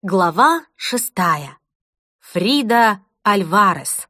Глава 6. Фрида Альварес.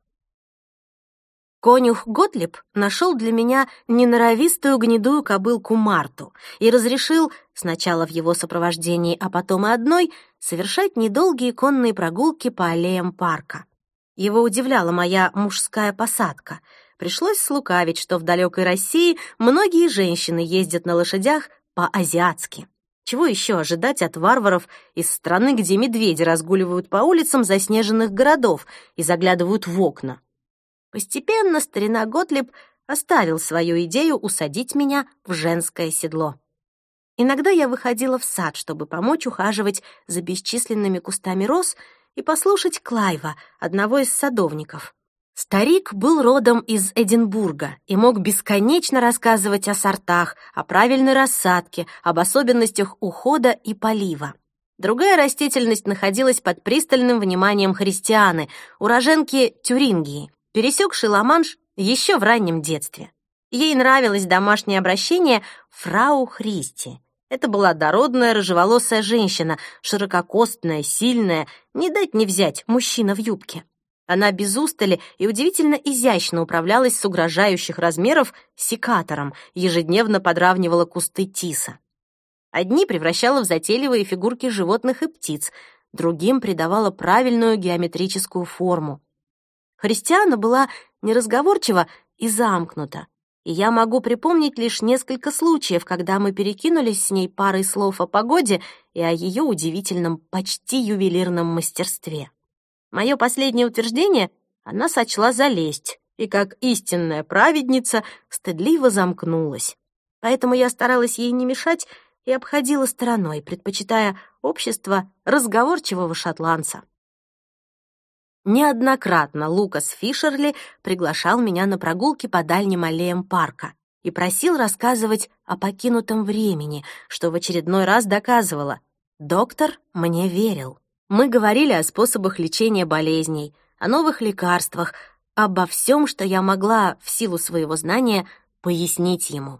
Конюх Готлиб нашел для меня неноровистую гнедую кобылку Марту и разрешил, сначала в его сопровождении, а потом и одной, совершать недолгие конные прогулки по аллеям парка. Его удивляла моя мужская посадка. Пришлось слукавить, что в далекой России многие женщины ездят на лошадях по-азиатски. Чего еще ожидать от варваров из страны, где медведи разгуливают по улицам заснеженных городов и заглядывают в окна? Постепенно старина Готлиб оставил свою идею усадить меня в женское седло. Иногда я выходила в сад, чтобы помочь ухаживать за бесчисленными кустами роз и послушать Клайва, одного из садовников. Старик был родом из Эдинбурга и мог бесконечно рассказывать о сортах, о правильной рассадке, об особенностях ухода и полива. Другая растительность находилась под пристальным вниманием Христианы, уроженки Тюрингии, пересекшей Ла-Манш еще в раннем детстве. Ей нравилось домашнее обращение «фрау Христи». Это была дородная рыжеволосая женщина, ширококостная, сильная, не дать не взять, мужчина в юбке. Она без устали и удивительно изящно управлялась с угрожающих размеров секатором, ежедневно подравнивала кусты тиса. Одни превращала в затейливые фигурки животных и птиц, другим придавала правильную геометрическую форму. Христиана была неразговорчива и замкнута, и я могу припомнить лишь несколько случаев, когда мы перекинулись с ней парой слов о погоде и о ее удивительном, почти ювелирном мастерстве. Мое последнее утверждение она сочла за лесть и, как истинная праведница, стыдливо замкнулась. Поэтому я старалась ей не мешать и обходила стороной, предпочитая общество разговорчивого шотландца. Неоднократно Лукас Фишерли приглашал меня на прогулки по дальним аллеям парка и просил рассказывать о покинутом времени, что в очередной раз доказывало — доктор мне верил. Мы говорили о способах лечения болезней, о новых лекарствах, обо всем, что я могла в силу своего знания пояснить ему.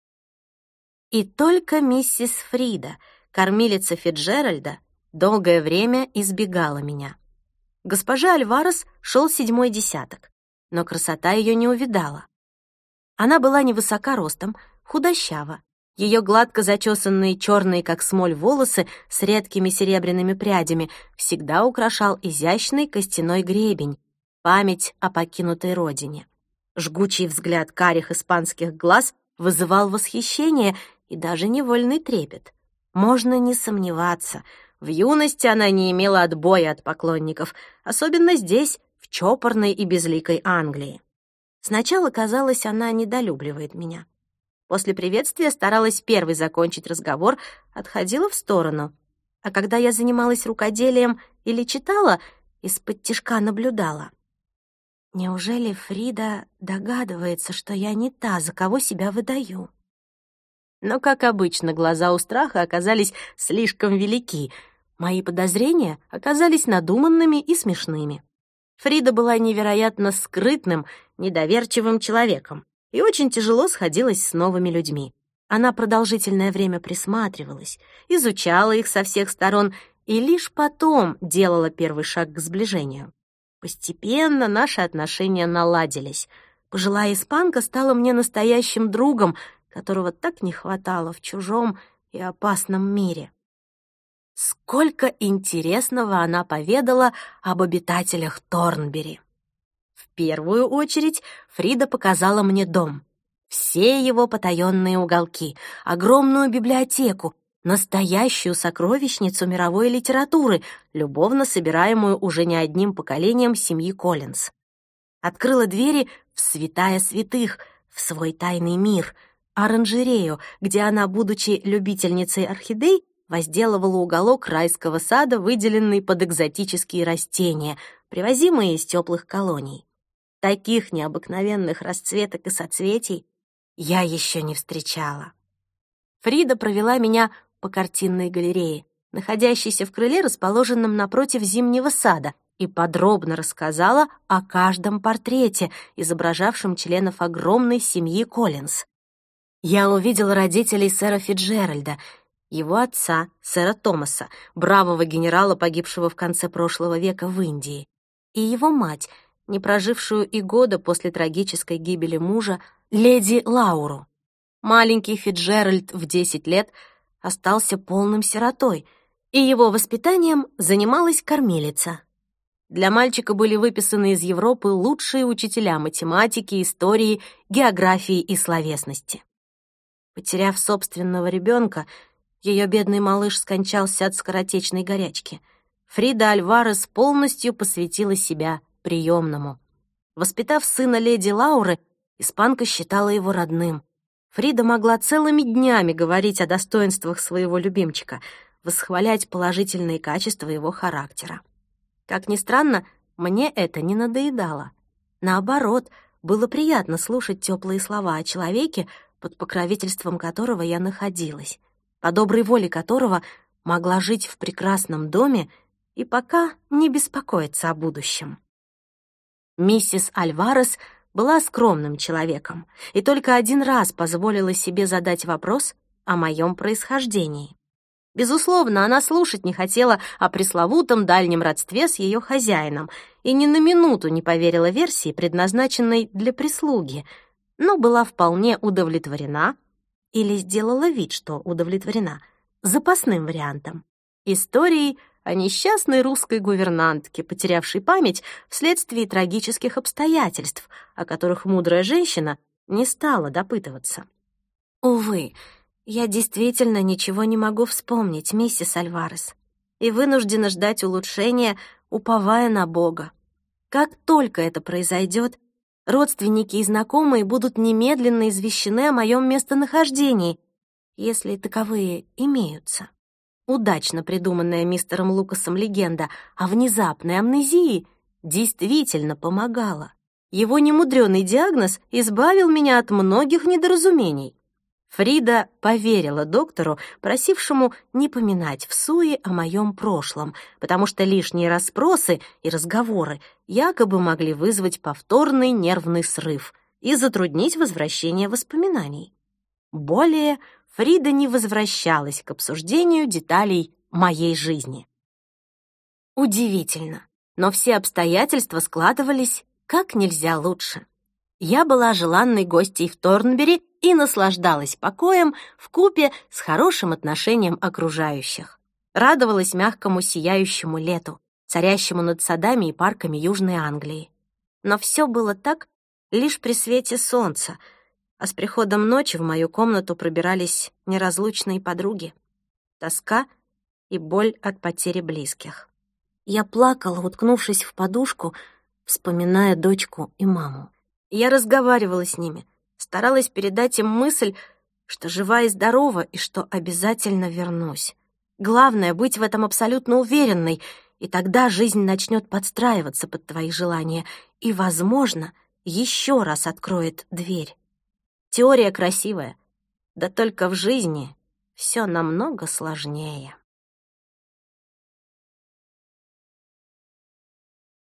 И только миссис Фрида, кормилица Фицджеральда, долгое время избегала меня. Госпоже Альварес шел 7-й десяток, но красота ее не увядала. Она была невысока ростом, худощава. Ее гладко зачесанные черные, как смоль, волосы с редкими серебряными прядями всегда украшал изящный костяной гребень, память о покинутой родине. Жгучий взгляд карих испанских глаз вызывал восхищение и даже невольный трепет. Можно не сомневаться, в юности она не имела отбоя от поклонников, особенно здесь, в чопорной и безликой Англии. Сначала казалось, она недолюбливает меня. После приветствия старалась первой закончить разговор, отходила в сторону. А когда я занималась рукоделием или читала, исподтишка наблюдала. Неужели Фрида догадывается, что я не та, за кого себя выдаю? Но, как обычно, глаза у страха оказались слишком велики. Мои подозрения оказались надуманными и смешными. Фрида была невероятно скрытным, недоверчивым человеком и очень тяжело сходилась с новыми людьми. Она продолжительное время присматривалась, изучала их со всех сторон и лишь потом делала первый шаг к сближению. Постепенно наши отношения наладились. Пожилая испанка стала мне настоящим другом, которого так не хватало в чужом и опасном мире. Сколько интересного она поведала об обитателях Торнбери. В первую очередь Фрида показала мне дом, все его потаённые уголки, огромную библиотеку, настоящую сокровищницу мировой литературы, любовно собираемую уже не одним поколением семьи Коллинз. Открыла двери в святая святых, в свой тайный мир, оранжерею, где она, будучи любительницей орхидей, возделывала уголок райского сада, выделенный под экзотические растения, привозимые из теплых колоний. Таких необыкновенных расцветок и соцветий я еще не встречала. Фрида провела меня по картинной галерее, находящейся в крыле, расположенном напротив зимнего сада, и подробно рассказала о каждом портрете, изображавшем членов огромной семьи Коллинз. Я увидела родителей сэра Фицджеральда. его отца, сэра Томаса, бравого генерала, погибшего в конце прошлого века в Индии, и его мать, не прожившую и года после трагической гибели мужа, леди Лауру. Маленький Фицджеральд в 10 лет остался полным сиротой, и его воспитанием занималась кормилица. Для мальчика были выписаны из Европы лучшие учителя математики, истории, географии и словесности. Потеряв собственного ребенка, ее бедный малыш скончался от скоротечной горячки. Фрида Альварес полностью посвятила себя приемному. Воспитав сына леди Лауры, испанка считала его родным. Фрида могла целыми днями говорить о достоинствах своего любимчика, восхвалять положительные качества его характера. Как ни странно, мне это не надоедало. Наоборот, было приятно слушать теплые слова о человеке, под покровительством которого я находилась, по доброй воле которого могла жить в прекрасном доме и пока не беспокоиться о будущем. Миссис Альварес была скромным человеком и только один раз позволила себе задать вопрос о моем происхождении. Безусловно, она слушать не хотела о пресловутом дальнем родстве с ее хозяином и ни на минуту не поверила версии, предназначенной для прислуги, но была вполне удовлетворена, или сделала вид, что удовлетворена, запасным вариантом — историей о несчастной русской гувернантке, потерявшей память вследствие трагических обстоятельств, о которых мудрая женщина не стала допытываться. Увы, я действительно ничего не могу вспомнить, миссис Альварес, и вынуждена ждать улучшения, уповая на Бога. Как только это произойдет, родственники и знакомые будут немедленно извещены о моем местонахождении, если таковые имеются. Удачно придуманная мистером Лукасом легенда о внезапной амнезии действительно помогала. Его немудрёный диагноз избавил меня от многих недоразумений. Фрида поверила доктору, просившему не поминать всуе о моем прошлом, потому что лишние расспросы и разговоры якобы могли вызвать повторный нервный срыв и затруднить возвращение воспоминаний. Более Фрида не возвращалась к обсуждению деталей моей жизни. Удивительно, но все обстоятельства складывались как нельзя лучше. Я была желанной гостьей в Торнбери и наслаждалась покоем вкупе с хорошим отношением окружающих. Радовалась мягкому сияющему лету, царящему над садами и парками Южной Англии. Но все было так лишь при свете солнца, а с приходом ночи в мою комнату пробирались неразлучные подруги. Тоска и боль от потери близких. Я плакала, уткнувшись в подушку, вспоминая дочку и маму. Я разговаривала с ними, старалась передать им мысль, что жива и здорова, и что обязательно вернусь. Главное — быть в этом абсолютно уверенной, и тогда жизнь начнет подстраиваться под твои желания и, возможно, еще раз откроет дверь. Теория красивая, да только в жизни все намного сложнее.